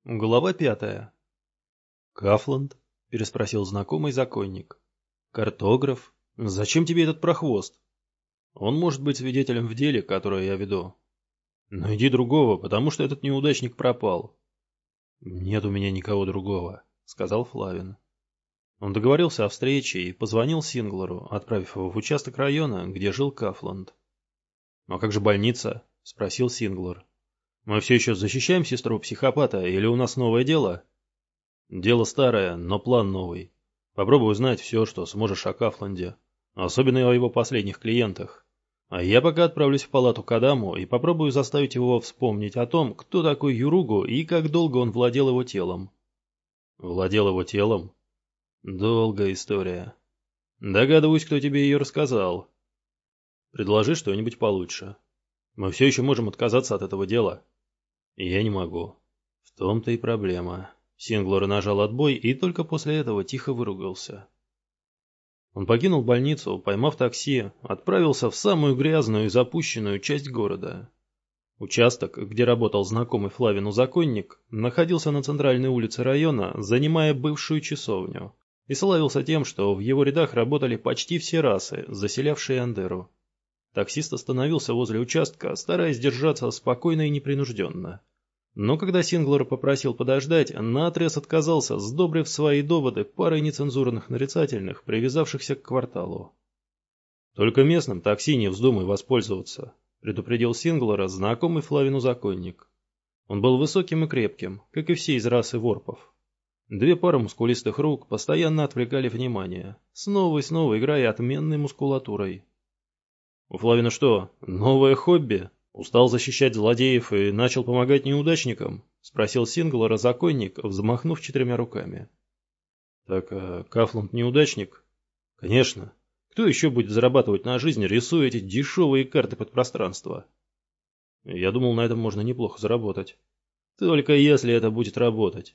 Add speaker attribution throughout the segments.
Speaker 1: Глава 5. «Кафланд?» — переспросил знакомый законник. «Картограф? Зачем тебе этот прохвост? Он может быть свидетелем в деле, которое я веду. Найди другого, потому что этот неудачник пропал». «Нет у меня никого другого», — сказал Флавин. Он договорился о встрече и позвонил Синглеру, отправив его в участок района, где жил Кафланд. «А как же больница?» — спросил Синглер. «Мы все еще защищаем сестру-психопата, или у нас новое дело?» «Дело старое, но план новый. Попробуй узнать все, что сможешь о Кафланде, особенно о его последних клиентах. А я пока отправлюсь в палату к Адаму и попробую заставить его вспомнить о том, кто такой Юругу и как долго он владел его телом». «Владел его телом?» «Долгая история. Догадываюсь, кто тебе ее рассказал. Предложи что-нибудь получше. Мы все еще можем отказаться от этого дела». «Я не могу. В том-то и проблема». Синглер нажал отбой и только после этого тихо выругался. Он покинул больницу, поймав такси, отправился в самую грязную и запущенную часть города. Участок, где работал знакомый Флавину законник, находился на центральной улице района, занимая бывшую часовню, и славился тем, что в его рядах работали почти все расы, заселявшие Андеру. Таксист остановился возле участка, стараясь держаться спокойно и непринужденно. Но когда Синглер попросил подождать, наотрез отказался, сдобрив свои доводы парой нецензурных нарицательных, привязавшихся к кварталу. «Только местным такси не вздумай воспользоваться», — предупредил Синглера знакомый Флавину законник. Он был высоким и крепким, как и все из расы ворпов. Две пары мускулистых рук постоянно отвлекали внимание, снова и снова играя отменной мускулатурой. «У Флавина что, новое хобби? Устал защищать злодеев и начал помогать неудачникам?» — спросил Синглера законник, взмахнув 4 руками. «Так, Кафланд неудачник?» «Конечно. Кто еще будет зарабатывать на жизнь, рисуя эти дешевые карты подпространства?» «Я думал, на этом можно неплохо заработать». «Только если это будет работать».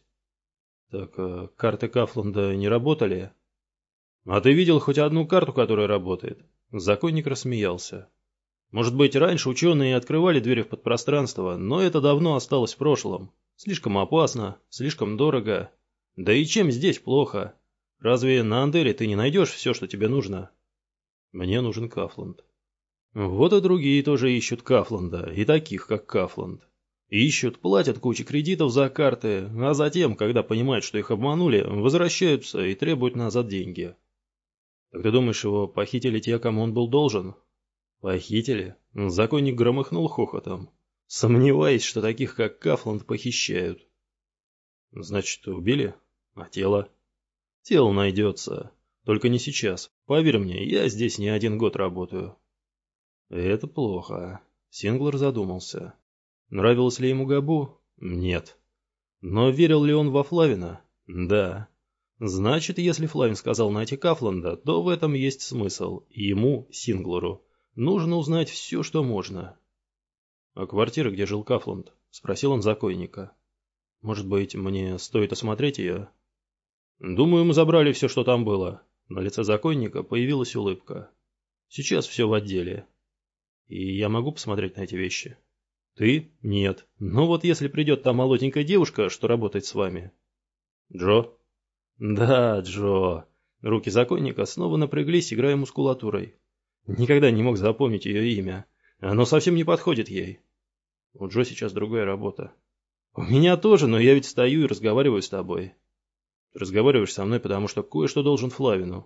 Speaker 1: «Так, карты Кафланда не работали?» «А ты видел хоть одну карту, которая работает?» Законник рассмеялся. «Может быть, раньше ученые открывали двери в подпространство, но это давно осталось в прошлом. Слишком опасно, слишком дорого. Да и чем здесь плохо? Разве на Андере ты не найдешь все, что тебе нужно?» «Мне нужен Кафланд». «Вот и другие тоже ищут Кафланда, и таких, как Кафланд. Ищут, платят кучу кредитов за карты, а затем, когда понимают, что их обманули, возвращаются и требуют назад деньги». «Так ты думаешь, его похитили те, кому он был должен?» «Похитили?» Законник громыхнул хохотом. «Сомневаюсь, что таких, как Кафланд, похищают». «Значит, убили? А тело?» «Тело найдется. Только не сейчас. Поверь мне, я здесь не 1 год работаю». «Это плохо». Синглер задумался. Нравилось ли ему Габу? Нет. Но верил ли он во Флавина? Да. Значит, если Флавин сказал найти Кафланда, то в этом есть смысл. Ему, Синглеру, нужно узнать все, что можно. «А квартира, где жил Кафланд?» — спросил он законника. «Может быть, мне стоит осмотреть ее?» «Думаю, мы забрали все, что там было». На лице законника появилась улыбка. «Сейчас все в отделе. И я могу посмотреть на эти вещи?» «Ты? Нет. Но вот если придет та молоденькая девушка, что работает с вами...» «Джо?» «Да, Джо». Руки законника снова напряглись, играя мускулатурой. Никогда не мог запомнить ее имя. Оно совсем не подходит ей. У Джо сейчас другая работа. У меня тоже, но я ведь стою и разговариваю с тобой. Ты разговариваешь со мной, потому что кое-что должен Флавину.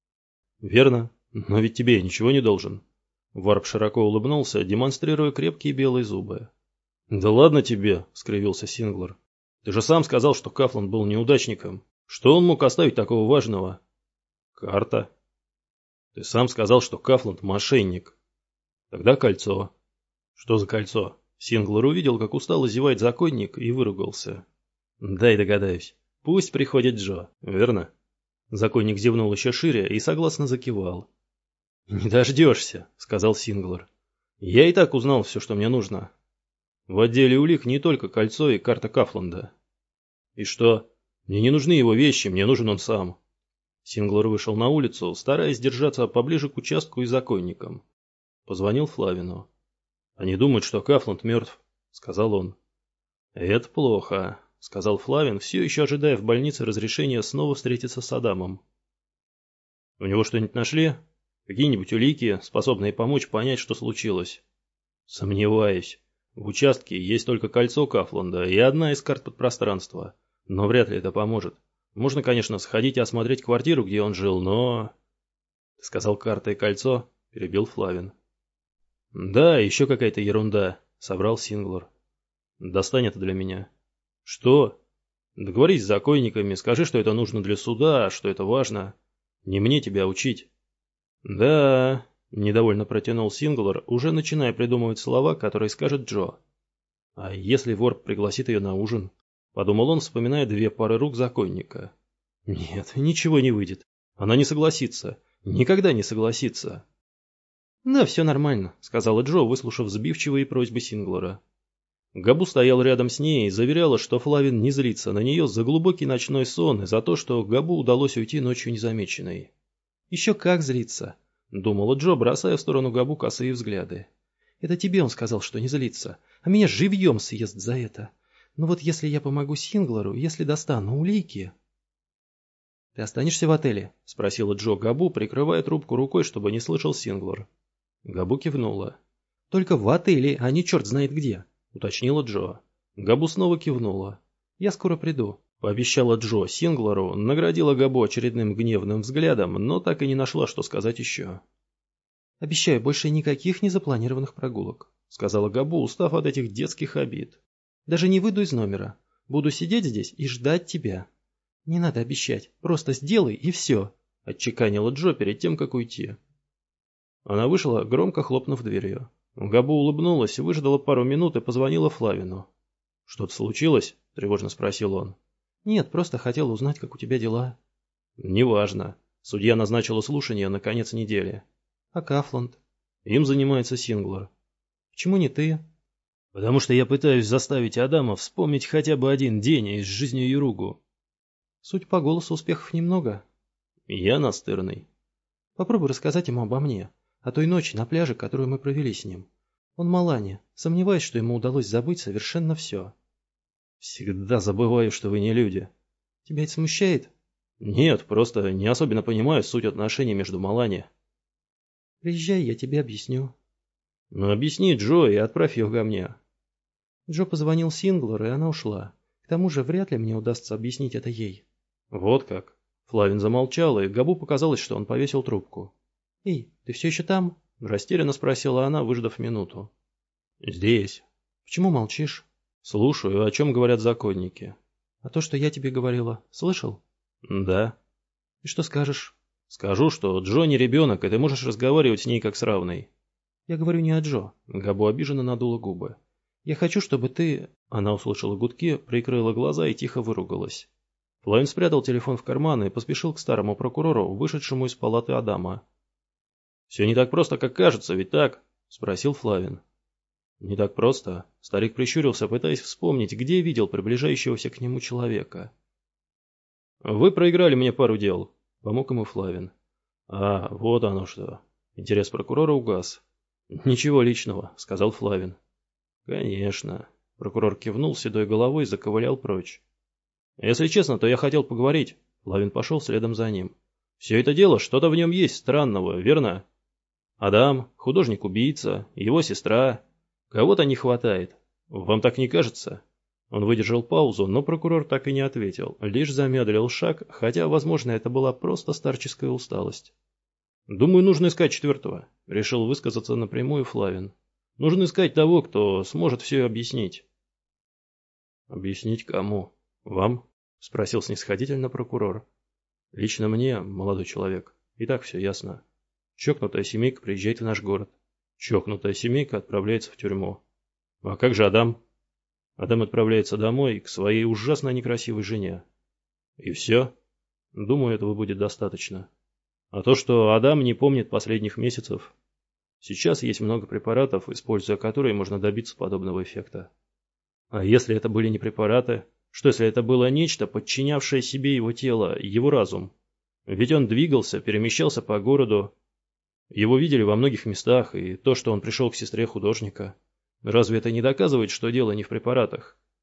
Speaker 1: Верно, но ведь тебе я ничего не должен. Варп широко улыбнулся, демонстрируя крепкие белые зубы. Да ладно тебе, скривился Синглер. Ты же сам сказал, что Кафланд был неудачником. Что он мог оставить такого важного? Карта. Ты сам сказал, что Кафланд мошенник. Тогда кольцо. Что за кольцо? Синглер увидел, как устало зевает законник, и выругался. Дай догадаюсь. Пусть приходит Джо, верно? Законник зевнул еще шире и согласно закивал. «Не дождешься», — сказал Синглер. «Я и так узнал все, что мне нужно. В отделе улик не только кольцо и карта Кафланда». «И что? Мне не нужны его вещи, мне нужен он сам». Синглер вышел на улицу, стараясь держаться поближе к участку и законникам. Позвонил Флавину. «Они думают, что Кафланд мертв», — сказал он. «Это плохо». — сказал Флавин, все еще ожидая в больнице разрешения снова встретиться с Адамом. «У него что-нибудь нашли? Какие-нибудь улики, способные помочь понять, что случилось?» «Сомневаюсь. В участке есть только кольцо Кафланда и одна из карт подпространства. Но вряд ли это поможет. Можно, конечно, сходить и осмотреть квартиру, где он жил, но...» «Ты сказал карта и кольцо?» — перебил Флавин. «Да, еще какая-то ерунда», — соврал Синглер. «Достань это для меня». «Что?» «Договорись с законниками, скажи, что это нужно для суда, что это важно. Не мне тебя учить». «Да...» — недовольно протянул Синглер, уже начиная придумывать слова, которые скажет Джо. «А если вор пригласит ее на ужин?» — подумал он, вспоминая две пары рук законника. «Нет, ничего не выйдет. Она не согласится. Никогда не согласится». «Да, все нормально», — сказала Джо, выслушав сбивчивые просьбы Синглера. Габу стоял рядом с ней и заверяла, что Флавин не злится на нее за глубокий ночной сон и за то, что Габу удалось уйти ночью незамеченной. «Еще как злится», — думала Джо, бросая в сторону Габу косые взгляды. «Это тебе он сказал, что не злится, а меня живьем съест за это. Но вот если я помогу Синглеру, если достану улики...» «Ты останешься в отеле?» — спросила Джо Габу, прикрывая трубку рукой, чтобы не слышал Синглер. Габу кивнула. «Только в отеле, а не черт знает где», — уточнила Джо. Габу снова кивнула. «Я скоро приду», — пообещала Джо Синглеру, наградила Габу очередным гневным взглядом, но так и не нашла, что сказать еще. «Обещаю, больше никаких незапланированных прогулок», — сказала Габу, устав от этих детских обид. «Даже не выйду из номера. Буду сидеть здесь и ждать тебя». «Не надо обещать, просто сделай и все», — отчеканила Джо перед тем, как уйти. Она вышла, громко хлопнув дверью. Габу улыбнулась, выждала пару минут и позвонила Флавину. «Что-то случилось?» – тревожно спросил он. «Нет, просто хотел узнать, как у тебя дела». «Неважно. Судья назначила слушание на конец недели». «А Кафланд?» «Им занимается Синглер». «Почему не ты?» «Потому что я пытаюсь заставить Адама вспомнить хотя бы один день из жизни Юругу». «Суть по голосу успехов немного». «Я настырный». «Попробуй рассказать ему обо мне. О той ночи на пляже, которую мы провели с ним. Он Малане. Сомневаюсь, что ему удалось забыть совершенно все». «Всегда забываю, что вы не люди». «Тебя это смущает?» «Нет, просто не особенно понимаю суть отношений между Малане». «Приезжай, я тебе объясню». «Ну объясни Джо и отправь ее ко мне». Джо позвонил Синглер, и она ушла. К тому же вряд ли мне удастся объяснить это ей. «Вот как». Флавин замолчал, и Габу показалось, что он повесил трубку. «Эй, ты все еще там?» – растерянно спросила она, выждав минуту. «Здесь». «Почему молчишь?» «Слушаю, о чем говорят законники». «А то, что я тебе говорила, слышал?» «Да». «И что скажешь?» «Скажу, что Джо не ребенок, и ты можешь разговаривать с ней как с равной». «Я говорю не о Джо». Габу обиженно надула губы. «Я хочу, чтобы ты...» Она услышала гудки, прикрыла глаза и тихо выругалась. Флавин спрятал телефон в карман и поспешил к старому прокурору, вышедшему из палаты Адама. «Все не так просто, как кажется, ведь так?» – спросил Флавин. «Не так просто». Старик прищурился, пытаясь вспомнить, где видел приближающегося к нему человека. «Вы проиграли мне пару дел», – помог ему Флавин. «А, вот оно что». Интерес прокурора угас. «Ничего личного», – сказал Флавин. «Конечно». Прокурор кивнул седой головой и заковылял прочь. «Если честно, то я хотел поговорить». Флавин пошел следом за ним. «Все это дело, что-то в нем есть странного, верно? Адам, художник-убийца, его сестра. Кого-то не хватает. Вам так не кажется?» Он выдержал паузу, но прокурор так и не ответил, лишь замедлил шаг, хотя, возможно, это была просто старческая усталость. «Думаю, нужно искать четвертого», — решил высказаться напрямую Флавин. «Нужно искать того, кто сможет все объяснить». «Объяснить кому? Вам?» — спросил снисходительно прокурор. «Лично мне, молодой человек, и так все ясно. Чокнутая семейка приезжает в наш город. Чокнутая семейка отправляется в тюрьму. А как же Адам?» Адам отправляется домой к своей ужасно некрасивой жене. И все? Думаю, этого будет достаточно. А то, что Адам не помнит последних месяцев... Сейчас есть много препаратов, используя которые можно добиться подобного эффекта. А если это были не препараты? Что если это было нечто, подчинявшее себе его тело, его разум? Ведь он двигался, перемещался по городу. Его видели во многих местах, и то, что он пришел к сестре художника. Разве это не доказывает, что дело не в препаратах?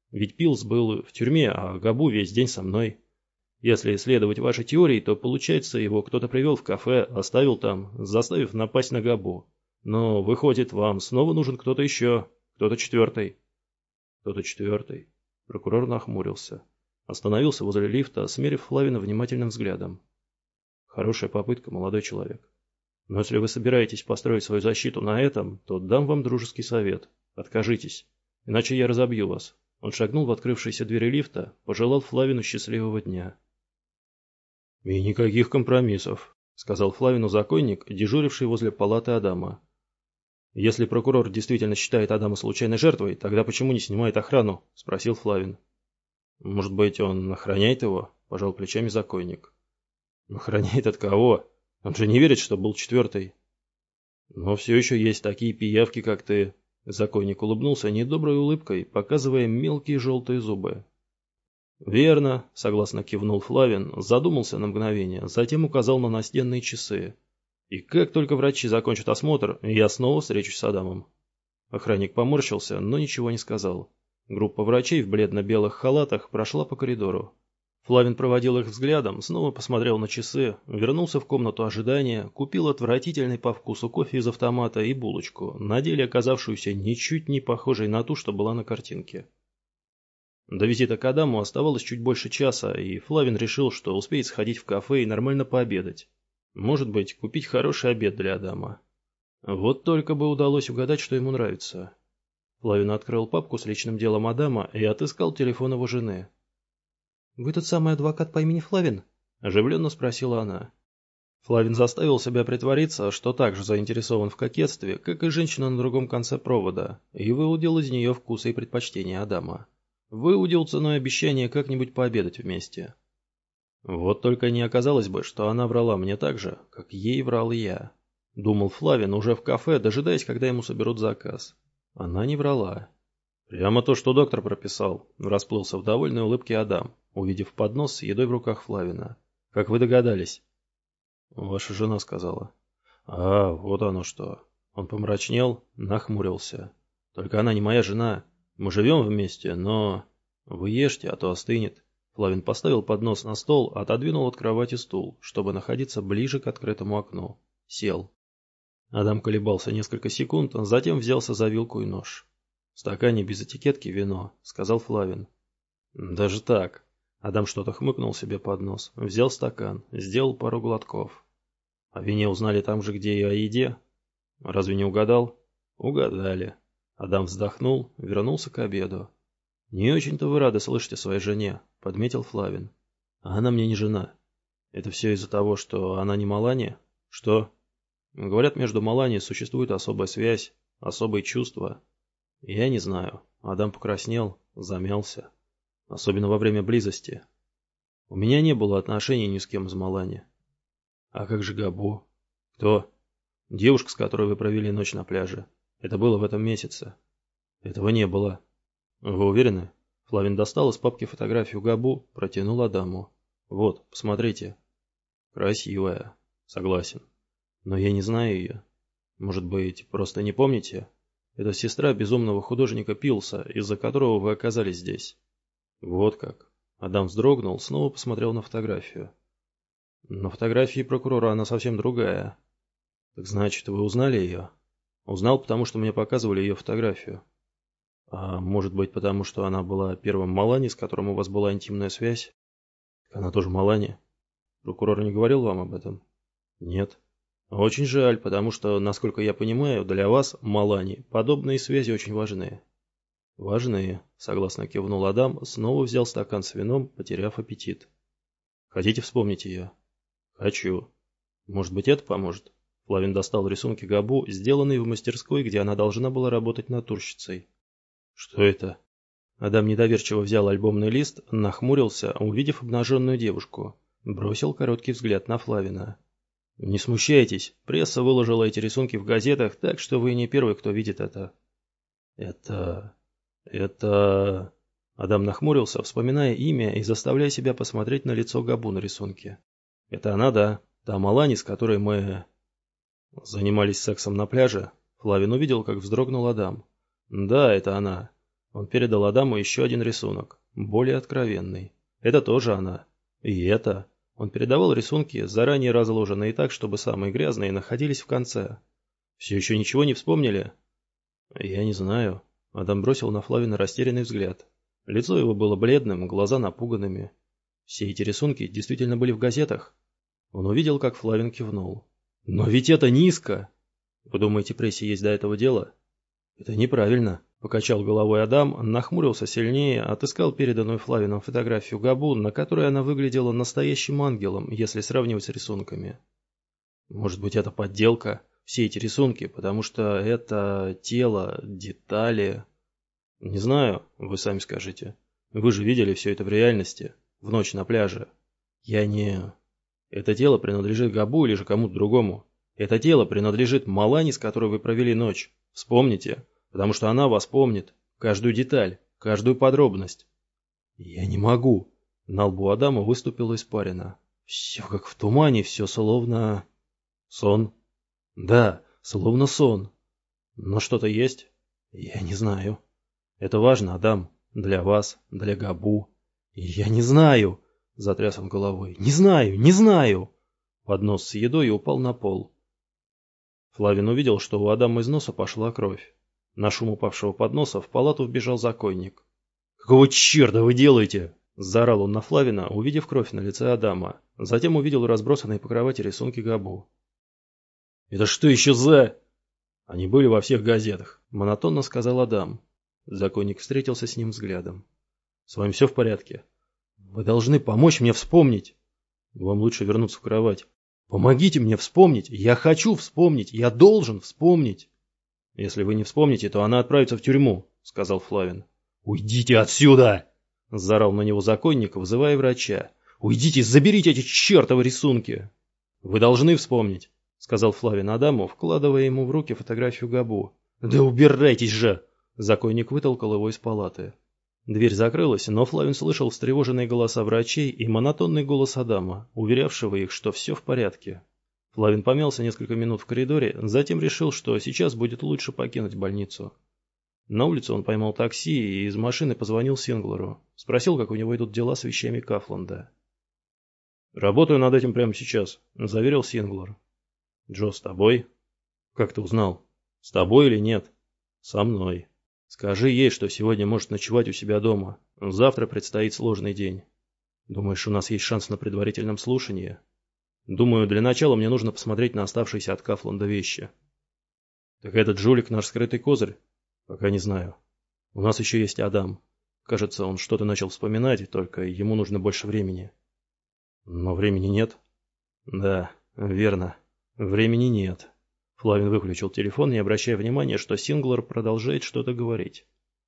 Speaker 1: Ведь Пилс был в тюрьме, а Габу весь день со мной. Если следовать вашей теории, то получается, его кто-то привел в кафе, оставил там, заставив напасть на Габу. Но, выходит, вам снова нужен кто-то еще, кто-то четвертый. Кто-то четвертый. Прокурор нахмурился. Остановился возле лифта, смерив Флавина внимательным взглядом. Хорошая попытка, молодой человек. Но если вы собираетесь построить свою защиту на этом, то дам вам дружеский совет. Откажитесь, иначе я разобью вас. Он шагнул в открывшиеся двери лифта, пожелал Флавину счастливого дня. «И никаких компромиссов», — сказал Флавину законник, дежуривший возле палаты Адама. «Если прокурор действительно считает Адама случайной жертвой, тогда почему не снимает охрану?» — спросил Флавин. «Может быть, он охраняет его?» — пожал плечами законник. «Охраняет от кого? Он же не верит, что был четвертый». «Но все еще есть такие пиявки, как ты». Законник улыбнулся недоброй улыбкой, показывая мелкие желтые зубы. «Верно», — согласно кивнул Флавин, задумался на мгновение, затем указал на настенные часы. «И как только врачи закончат осмотр, я снова встречусь с Адамом». Охранник поморщился, но ничего не сказал. Группа врачей в бледно-белых халатах прошла по коридору. Флавин проводил их взглядом, снова посмотрел на часы, вернулся в комнату ожидания, купил отвратительный по вкусу кофе из автомата и булочку, на деле оказавшуюся ничуть не похожей на ту, что была на картинке. До визита к Адаму оставалось чуть больше часа, и Флавин решил, что успеет сходить в кафе и нормально пообедать. Может быть, купить хороший обед для Адама. Вот только бы удалось угадать, что ему нравится. Флавин открыл папку с личным делом Адама и отыскал телефон его жены. «Вы тот самый адвокат по имени Флавин?» – оживленно спросила она. Флавин заставил себя притвориться, что так же заинтересован в кокетстве, как и женщина на другом конце провода, и выудил из нее вкусы и предпочтения Адама. Выудил ценой обещания как-нибудь пообедать вместе. Вот только не оказалось бы, что она врала мне так же, как ей врал я. Думал Флавин уже в кафе, дожидаясь, когда ему соберут заказ. Она не врала. Прямо то, что доктор прописал, расплылся в довольной улыбке Адам, увидев поднос с едой в руках Флавина. Как вы догадались? Ваша жена сказала. А, вот оно что. Он помрачнел, нахмурился. Только она не моя жена. Мы живем вместе, но... Вы ешьте, а то остынет. Флавин поставил поднос на стол, отодвинул от кровати стул, чтобы находиться ближе к открытому окну. Сел. Адам колебался несколько секунд, затем взялся за вилку и нож. «В стакане без этикетки вино», — сказал Флавин. «Даже так». Адам что-то хмыкнул себе под нос, взял стакан, сделал пару глотков. «О вине узнали там же, где и о еде?» «Разве не угадал?» «Угадали». Адам вздохнул, вернулся к обеду. «Не очень-то вы рады слышать о своей жене», — подметил Флавин. «А она мне не жена. Это все из-за того, что она не Малани? Что?» «Говорят, между Малани существует особая связь, особые чувства». «Я не знаю». Адам покраснел, замялся. «Особенно во время близости. У меня не было отношений ни с кем из Малани». «А как же Габу?» «Кто?» «Девушка, с которой вы провели ночь на пляже. Это было в этом месяце». «Этого не было». «Вы уверены?» Флавин достал из папки фотографию Габу, протянул Адаму. «Вот, посмотрите». «Красивая». «Согласен. Но я не знаю ее. Может быть, просто не помните? Это сестра безумного художника Пилса, из-за которого вы оказались здесь». «Вот как». Адам вздрогнул, снова посмотрел на фотографию. «На фотографии прокурора она совсем другая». «Так значит, вы узнали ее?» «Узнал, потому что мне показывали ее фотографию». «А может быть, потому что она была первым Малани, с которым у вас была интимная связь?» «Она тоже Малани?» «Прокурор не говорил вам об этом?» «Нет». «Очень жаль, потому что, насколько я понимаю, для вас, Малани, подобные связи очень важны». «Важны», — согласно кивнул Адам, снова взял стакан с вином, потеряв аппетит. «Хотите вспомнить ее?» «Хочу». «Может быть, это поможет?» Флавин достал рисунки Габу, сделанные в мастерской, где она должна была работать натурщицей. «Что это?» Адам недоверчиво взял альбомный лист, нахмурился, увидев обнаженную девушку. Бросил короткий взгляд на Флавина. «Не смущайтесь, пресса выложила эти рисунки в газетах, так что вы не первый, кто видит это». Это... Адам нахмурился, вспоминая имя и заставляя себя посмотреть на лицо Габу на рисунке. «Это она, да? Та Малани, с которой мы...» «Занимались сексом на пляже?» Флавин увидел, как вздрогнул Адам. «Да, это она. Он передал Адаму еще один рисунок, более откровенный. Это тоже она. И это. Он передавал рисунки, заранее разложенные так, чтобы самые грязные находились в конце. Все еще ничего не вспомнили? Я не знаю. Адам бросил на Флавина растерянный взгляд. Лицо его было бледным, глаза напуганными. Все эти рисунки действительно были в газетах? Он увидел, как Флавин кивнул. Но ведь это низко! Вы думаете, прессе есть до этого дело? Это неправильно. Покачал головой Адам, нахмурился сильнее, отыскал переданную Флавином фотографию Габу, на которой она выглядела настоящим ангелом, если сравнивать с рисунками. Может быть, это подделка? Все эти рисунки, потому что это тело, детали... Не знаю, вы сами скажите. Вы же видели все это в реальности, в ночь на пляже. Я не... Это тело принадлежит Габу или же кому-то другому. Это тело принадлежит Малане, с которой вы провели ночь. Вспомните. Потому что она вас помнит. Каждую деталь, каждую подробность. Я не могу. На лбу Адама выступила испарина. Все как в тумане, все словно... Сон? Да, словно сон. Но что-то есть? Я не знаю. Это важно, Адам. Для вас, для Габу. И я не знаю. Затряс он головой. Не знаю, не знаю. Поднос с едой упал на пол. Флавин увидел, что у Адама из носа пошла кровь. На шум упавшего подноса в палату вбежал законник. «Какого черта вы делаете?» – заорал он на Флавина, увидев кровь на лице Адама. Затем увидел разбросанные по кровати рисунки Габу. «Это что еще за...» «Они были во всех газетах», – монотонно сказал Адам. Законник встретился с ним взглядом. «С вами все в порядке? Вы должны помочь мне вспомнить. Вам лучше вернуться в кровать. Помогите мне вспомнить. Я хочу вспомнить. Я должен вспомнить». «Если вы не вспомните, то она отправится в тюрьму», — сказал Флавин. «Уйдите отсюда!» — заорал на него законник, вызывая врача. «Уйдите, заберите эти чертовы рисунки!» «Вы должны вспомнить», — сказал Флавин Адаму, вкладывая ему в руки фотографию Габу. «Да убирайтесь же!» — законник вытолкал его из палаты. Дверь закрылась, но Флавин слышал встревоженные голоса врачей и монотонный голос Адама, уверявшего их, что все в порядке. Флавин помялся несколько минут в коридоре, затем решил, что сейчас будет лучше покинуть больницу. На улице он поймал такси и из машины позвонил Синглеру. Спросил, как у него идут дела с вещами Кафланда. «Работаю над этим прямо сейчас», — заверил Синглер. «Джо с тобой?» «Как ты узнал? С тобой или нет?» «Со мной. Скажи ей, что сегодня может ночевать у себя дома. Завтра предстоит сложный день. Думаешь, у нас есть шанс на предварительном слушании?» «Думаю, для начала мне нужно посмотреть на оставшиеся от Кафланда вещи». «Так этот жулик наш скрытый козырь?» «Пока не знаю. У нас еще есть Адам. Кажется, он что-то начал вспоминать, только ему нужно больше времени». «Но времени нет?» «Да, верно. Времени нет». Флавин выключил телефон, не обращая внимания, что Синглер продолжает что-то говорить.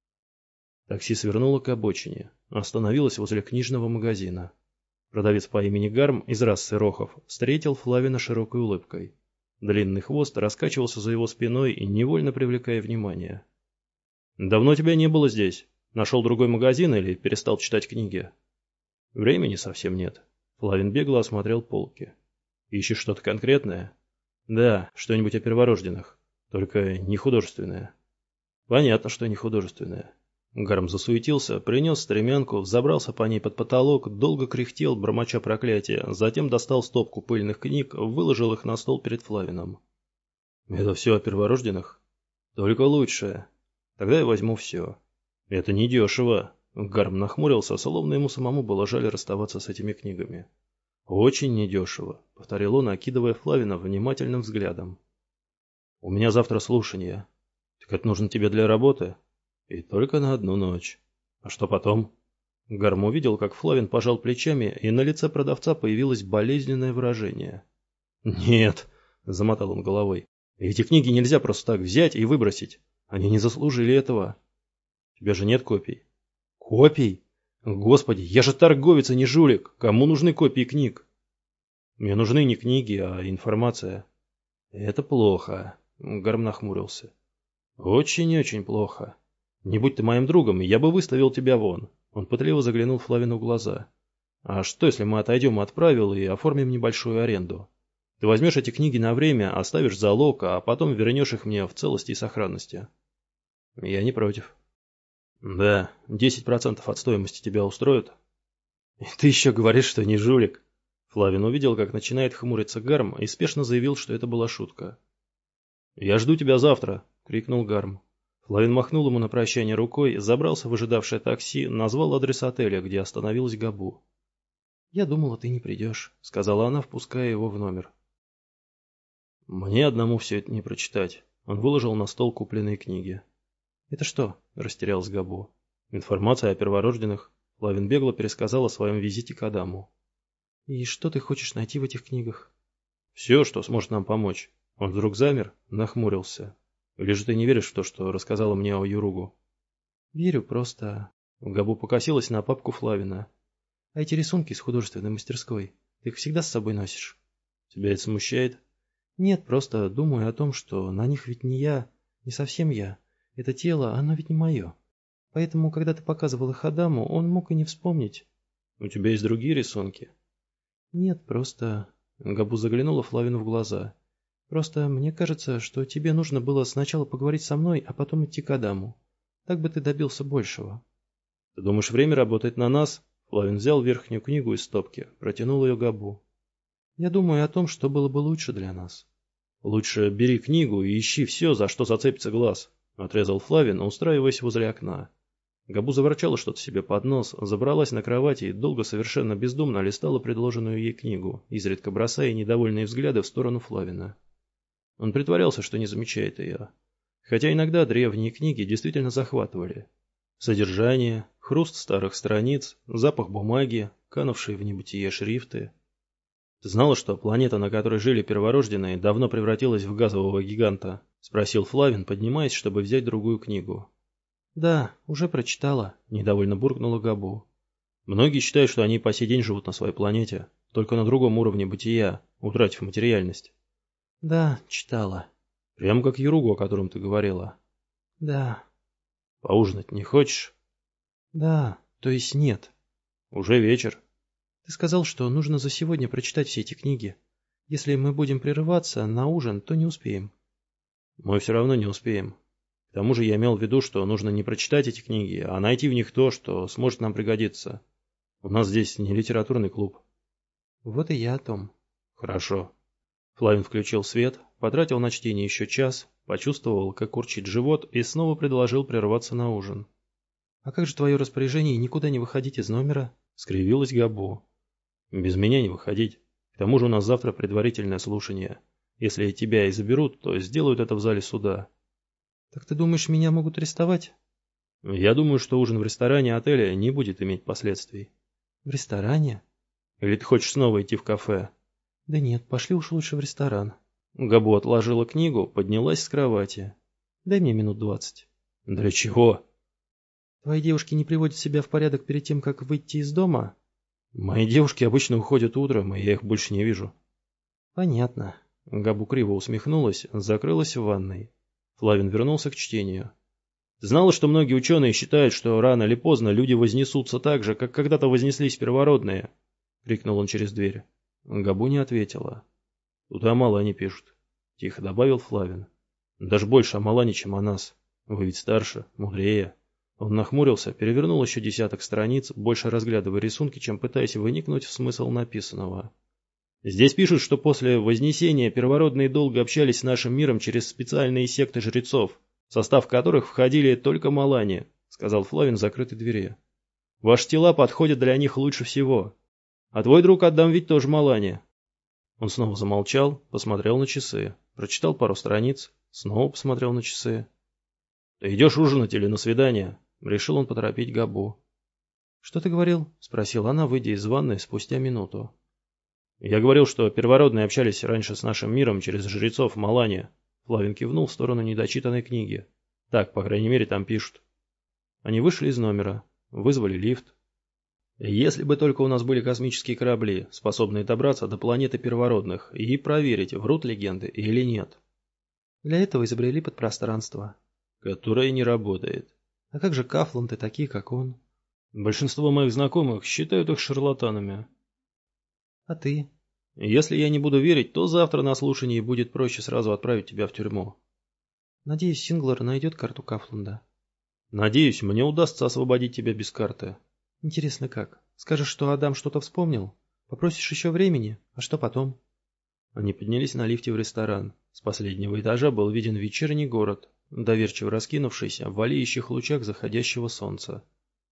Speaker 1: Такси свернуло к обочине, остановилось возле книжного магазина. Продавец по имени Гарм из расы Рохов встретил Флавина широкой улыбкой. Длинный хвост раскачивался за его спиной и невольно привлекая внимание. «Давно тебя не было здесь? Нашел другой магазин или перестал читать книги?» «Времени совсем нет». Флавин бегло осмотрел полки. «Ищешь что-то конкретное?» «Да, что-нибудь о перворожденных. Только не художественное». «Понятно, что не художественное». Гарм засуетился, принес стремянку, взобрался по ней под потолок, долго кряхтел, бормоча проклятия, затем достал стопку пыльных книг, выложил их на стол перед Флавином. «Это все о перворожденных?» «Только лучшее. Тогда я возьму все». «Это недешево». Гарм нахмурился, словно ему самому было жаль расставаться с этими книгами. «Очень недешево», — повторил он, окидывая Флавина внимательным взглядом. «У меня завтра слушание. Так это нужно тебе для работы?» «И только на одну ночь. А что потом?» Гарм увидел, как Флавин пожал плечами, и на лице продавца появилось болезненное выражение. «Нет», — замотал он головой, — «эти книги нельзя просто так взять и выбросить. Они не заслужили этого». «У тебя же нет копий». «Копий? Господи, я же торговец, а не жулик. Кому нужны копии книг?» «Мне нужны не книги, а информация». «Это плохо», — Гарм нахмурился. «Очень-очень плохо. Не будь ты моим другом, я бы выставил тебя вон». Он пытливо заглянул Флавину в глаза. «А что, если мы отойдем от правил и оформим небольшую аренду? Ты возьмешь эти книги на время, оставишь залог, а потом вернешь их мне в целости и сохранности». «Я не против». Да, 10% от стоимости тебя устроит? И ты еще говоришь, что не жулик. Флавин увидел, как начинает хмуриться Гарм, и спешно заявил, что это была шутка. «Я жду тебя завтра!» — крикнул Гарм. Флавин махнул ему на прощание рукой, забрался в ожидавшее такси, назвал адрес отеля, где остановилась Габу. «Я думала, ты не придешь», — сказала она, впуская его в номер. «Мне одному все это не прочитать». Он выложил на стол купленные книги. «Это что?» — растерялась Габу. «Информация о перворожденных». Флавин бегло пересказал о своем визите к Адаму. «И что ты хочешь найти в этих книгах?» «Все, что сможет нам помочь». Он вдруг замер, нахмурился. «Или же ты не веришь в то, что рассказала мне о Юругу?» «Верю, просто...» Габу покосилась на папку Флавина. «А эти рисунки из художественной мастерской, ты их всегда с собой носишь?» «Тебя это смущает?» «Нет, просто думаю о том, что на них ведь не я, не совсем я. Это тело, оно ведь не мое. Поэтому, когда ты показывал их Адаму, он мог и не вспомнить». «У тебя есть другие рисунки?» «Нет, просто...» Габу заглянула Флавину в глаза. «Просто мне кажется, что тебе нужно было сначала поговорить со мной, а потом идти к Адаму. Так бы ты добился большего». «Ты думаешь, время работает на нас?» Флавин взял верхнюю книгу из стопки, протянул ее Габу. «Я думаю о том, что было бы лучше для нас». «Лучше бери книгу и ищи все, за что зацепится глаз», — отрезал Флавин, устраиваясь возле окна. Габу заворчала что-то себе под нос, забралась на кровати и долго совершенно бездумно листала предложенную ей книгу, изредка бросая недовольные взгляды в сторону Флавина. Он притворялся, что не замечает ее. Хотя иногда древние книги действительно захватывали. Содержание, хруст старых страниц, запах бумаги, канувшие в небытие шрифты. «Ты знала, что планета, на которой жили перворожденные, давно превратилась в газового гиганта?» — спросил Флавин, поднимаясь, чтобы взять другую книгу. «Да, уже прочитала», — недовольно буркнула Габу. «Многие считают, что они по сей день живут на своей планете, только на другом уровне бытия, утратив материальность». «Да, читала». «Прямо как Юругу, о котором ты говорила». «Да». «Поужинать не хочешь?» «Да, то есть нет». «Уже вечер». «Ты сказал, что нужно за сегодня прочитать все эти книги. Если мы будем прерываться на ужин, то не успеем». «Мы все равно не успеем. К тому же я имел в виду, что нужно не прочитать эти книги, а найти в них то, что сможет нам пригодиться. У нас здесь не литературный клуб». «Вот и я о том». «Хорошо». Флавин включил свет, потратил на чтение еще час, почувствовал, как урчит живот, и снова предложил прерваться на ужин. «А как же твое распоряжение никуда не выходить из номера?» — скривилась Габу. «Без меня не выходить. К тому же у нас завтра предварительное слушание. Если тебя и заберут, то сделают это в зале суда». «Так ты думаешь, меня могут арестовать?» «Я думаю, что ужин в ресторане отеля не будет иметь последствий». «В ресторане?» «Или ты хочешь снова идти в кафе?» «Да нет, пошли уж лучше в ресторан». Габу отложила книгу, поднялась с кровати. «Дай мне минут 20». «Для чего?» «Твои девушки не приводят себя в порядок перед тем, как выйти из дома?» «Мои девушки обычно уходят утром, и я их больше не вижу». «Понятно». Габу криво усмехнулась, закрылась в ванной. Флавин вернулся к чтению. «Знала, что многие ученые считают, что рано или поздно люди вознесутся так же, как когда-то вознеслись первородные?» — крикнул он через дверь. Габу не ответила. «Тут о Малане пишут», — тихо добавил Флавин. «Даже больше о Малане, чем о нас. Вы ведь старше, мудрее». Он нахмурился, перевернул еще десяток страниц, больше разглядывая рисунки, чем пытаясь выникнуть в смысл написанного. «Здесь пишут, что после Вознесения первородные долго общались с нашим миром через специальные секты жрецов, в состав которых входили только Малане», — сказал Флавин в закрытой двери. «Ваши тела подходят для них лучше всего. А твой друг Адам ведь тоже Малане». Он снова замолчал, посмотрел на часы, прочитал пару страниц, снова посмотрел на часы. «Ты идешь ужинать или на свидание?» Решил он поторопить Габу. «Что ты говорил?» — спросила она, выйдя из ванной спустя минуту. «Я говорил, что первородные общались раньше с нашим миром через жрецов в Малане». Флавин кивнул в сторону недочитанной книги. «Так, по крайней мере, там пишут». Они вышли из номера, вызвали лифт. «Если бы только у нас были космические корабли, способные добраться до планеты первородных, и проверить, врут легенды или нет». «Для этого изобрели подпространство». «Которое не работает». «А как же Кафланты, такие как он?» «Большинство моих знакомых считают их шарлатанами». «А ты?» «Если я не буду верить, то завтра на слушании будет проще сразу отправить тебя в тюрьму». «Надеюсь, Синглер найдет карту Кафланда». Надеюсь, мне удастся освободить тебя без карты.
Speaker 2: Интересно как? Скажешь, что Адам что-то вспомнил? Попросишь еще времени? А что потом?
Speaker 1: Они поднялись на лифте в ресторан. С последнего этажа был виден вечерний город, доверчиво раскинувшийся в валеющих лучах заходящего солнца.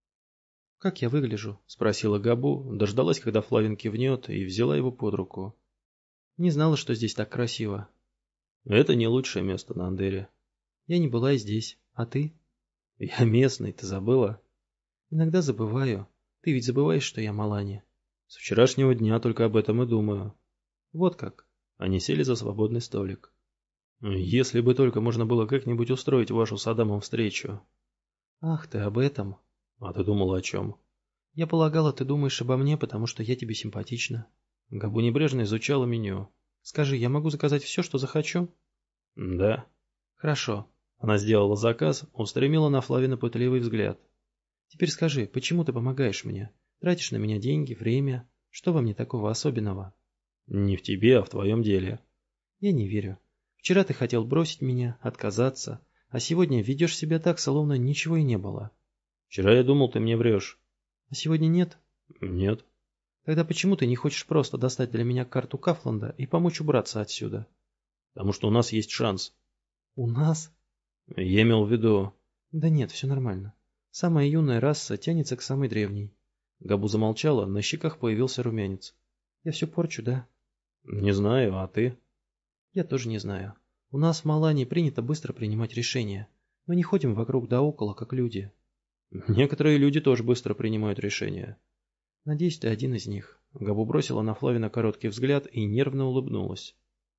Speaker 2: «Как я выгляжу?»
Speaker 1: — спросила Габу, дождалась, когда Флавин кивнет, и взяла его под руку.
Speaker 2: «Не знала, что здесь так красиво».
Speaker 1: «Это не лучшее место на Андере».
Speaker 2: «Я не была здесь. А ты?»
Speaker 1: «Я местный, ты забыла?»
Speaker 2: «Иногда забываю. Ты ведь забываешь, что я Малани».
Speaker 1: «С вчерашнего дня только об этом и думаю».
Speaker 2: «Вот как».
Speaker 1: Они сели за свободный столик. «Если бы только можно было как-нибудь устроить вашу с Адамом встречу».
Speaker 2: «Ах, ты об этом».
Speaker 1: «А ты думала о чем?»
Speaker 2: «Я полагала, ты думаешь обо мне, потому что я тебе симпатична».
Speaker 1: Габу небрежно изучала меню.
Speaker 2: «Скажи, я могу заказать все, что захочу?»
Speaker 1: «Да».
Speaker 2: «Хорошо».
Speaker 1: Она сделала заказ, устремила на Флавина пытливый взгляд.
Speaker 2: «Теперь скажи, почему ты помогаешь мне? Тратишь на меня деньги, время. Что во мне такого особенного?»
Speaker 1: «Не в тебе, а в твоем деле».
Speaker 2: «Я не верю. Вчера ты хотел бросить меня, отказаться, а сегодня ведешь себя так, словно ничего и не было».
Speaker 1: «Вчера я думал, ты мне врешь».
Speaker 2: «А сегодня нет?»
Speaker 1: «Нет».
Speaker 2: «Тогда почему ты не хочешь просто достать для меня карту Кафланда и помочь убраться отсюда?»
Speaker 1: «Потому что у нас есть шанс».
Speaker 2: «У нас?»
Speaker 1: «Я имел в виду...»
Speaker 2: «Да нет, все нормально. Самая юная раса тянется к самой древней».
Speaker 1: Габу замолчала, на щеках появился румянец.
Speaker 2: «Я все порчу, да?»
Speaker 1: «Не знаю, а ты?»
Speaker 2: «Я тоже не знаю. У нас в Малане принято быстро принимать решения. Мы не ходим вокруг да около, как люди».
Speaker 1: «Некоторые люди тоже быстро принимают решения».
Speaker 2: «Надеюсь, ты один из них».
Speaker 1: Габу бросила на Флавина короткий взгляд и нервно улыбнулась.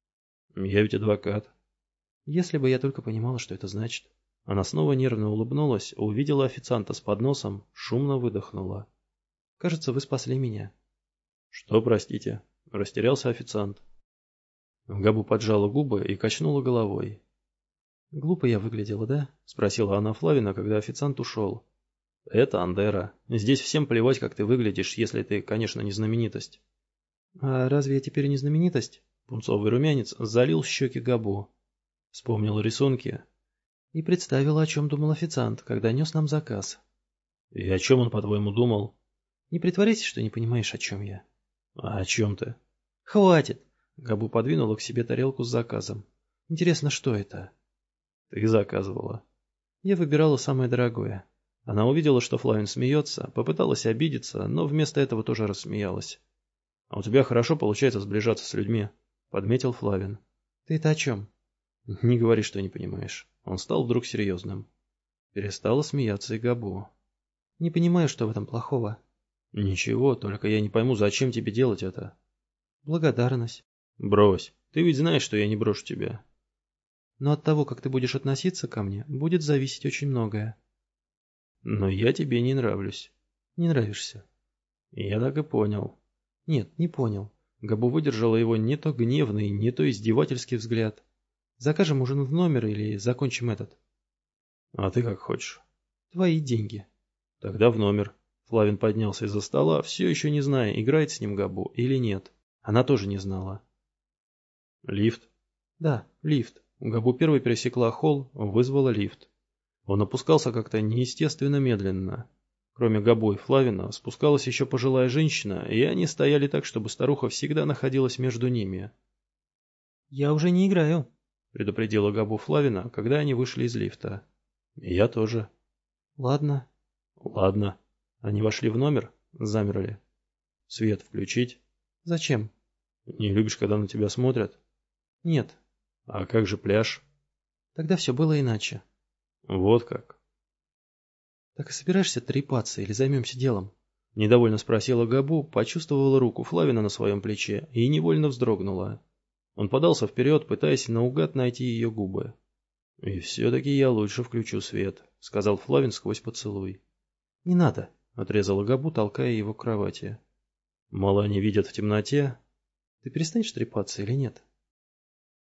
Speaker 1: «Я ведь адвокат».
Speaker 2: «Если бы я только понимала, что это значит».
Speaker 1: Она снова нервно улыбнулась, увидела официанта с подносом, шумно выдохнула.
Speaker 2: «Кажется, вы спасли меня».
Speaker 1: «Что, простите?» — растерялся официант. Габу поджала губы и качнула головой.
Speaker 2: «Глупо я выглядела, да?»
Speaker 1: — спросила она Флавина, когда официант ушел. «Это Андера. Здесь всем плевать, как ты выглядишь, если ты, конечно, не знаменитость».
Speaker 2: «А разве я теперь не знаменитость?»
Speaker 1: Пунцовый румянец залил щеки Габу. Вспомнил рисунки.
Speaker 2: И представила, о чем думал официант, когда нес нам заказ.
Speaker 1: «И о чем он, по-твоему, думал?»
Speaker 2: «Не притворяйся, что не понимаешь, о чем я».
Speaker 1: «А о чем ты?»
Speaker 2: «Хватит!»
Speaker 1: Габу подвинула к себе тарелку с заказом.
Speaker 2: «Интересно, что это?»
Speaker 1: «Ты заказывала».
Speaker 2: Я выбирала самое дорогое.
Speaker 1: Она увидела, что Флавин смеется, попыталась обидеться, но вместо этого тоже рассмеялась. «А у тебя хорошо получается сближаться с людьми», — подметил Флавин.
Speaker 2: «Ты это о чем?»
Speaker 1: «Не говори, что не понимаешь». Он стал вдруг серьезным. Перестала смеяться и Габу.
Speaker 2: «Не понимаю, что в этом плохого».
Speaker 1: «Ничего, только я не пойму, зачем тебе делать это?»
Speaker 2: «Благодарность».
Speaker 1: «Брось, ты ведь знаешь, что я не брошу тебя».
Speaker 2: «Но от того, как ты будешь относиться ко мне, будет зависеть очень многое».
Speaker 1: «Но я тебе не нравлюсь».
Speaker 2: «Не нравишься».
Speaker 1: «Я так и понял».
Speaker 2: «Нет, не понял».
Speaker 1: Габу выдержала его не то гневный, не то издевательский взгляд.
Speaker 2: «Закажем ужин в номер или закончим этот?»
Speaker 1: «А ты как хочешь».
Speaker 2: «Твои деньги».
Speaker 1: «Тогда в номер». Флавин поднялся из-за стола, все еще не зная, играет с ним Габу или нет. Она тоже не знала. «Лифт?»
Speaker 2: «Да, лифт».
Speaker 1: Габу первой пересекла холл, вызвала лифт. Он опускался как-то неестественно медленно. Кроме Габу и Флавина, спускалась еще пожилая женщина, и они стояли так, чтобы старуха всегда находилась между ними.
Speaker 2: «Я уже не играю»,
Speaker 1: — предупредила Габу Флавина, когда они вышли из лифта. «Я тоже».
Speaker 2: «Ладно».
Speaker 1: «Ладно». Они вошли в номер, замерли. «Свет включить?»
Speaker 2: «Зачем?»
Speaker 1: «Не любишь, когда на тебя смотрят?»
Speaker 2: «Нет».
Speaker 1: «А как же пляж?»
Speaker 2: «Тогда все было иначе».
Speaker 1: «Вот как».
Speaker 2: «Так и собираешься трепаться или займемся делом?»
Speaker 1: Недовольно спросила Габу, почувствовала руку Флавина на своем плече и невольно вздрогнула. Он подался вперед, пытаясь наугад найти ее губы. «И все-таки я лучше включу свет», — сказал Флавин сквозь поцелуй.
Speaker 2: «Не надо»,
Speaker 1: — отрезала Габу, толкая его к кровати. «Мало они видят в темноте».
Speaker 2: «Ты перестанешь трепаться или нет?»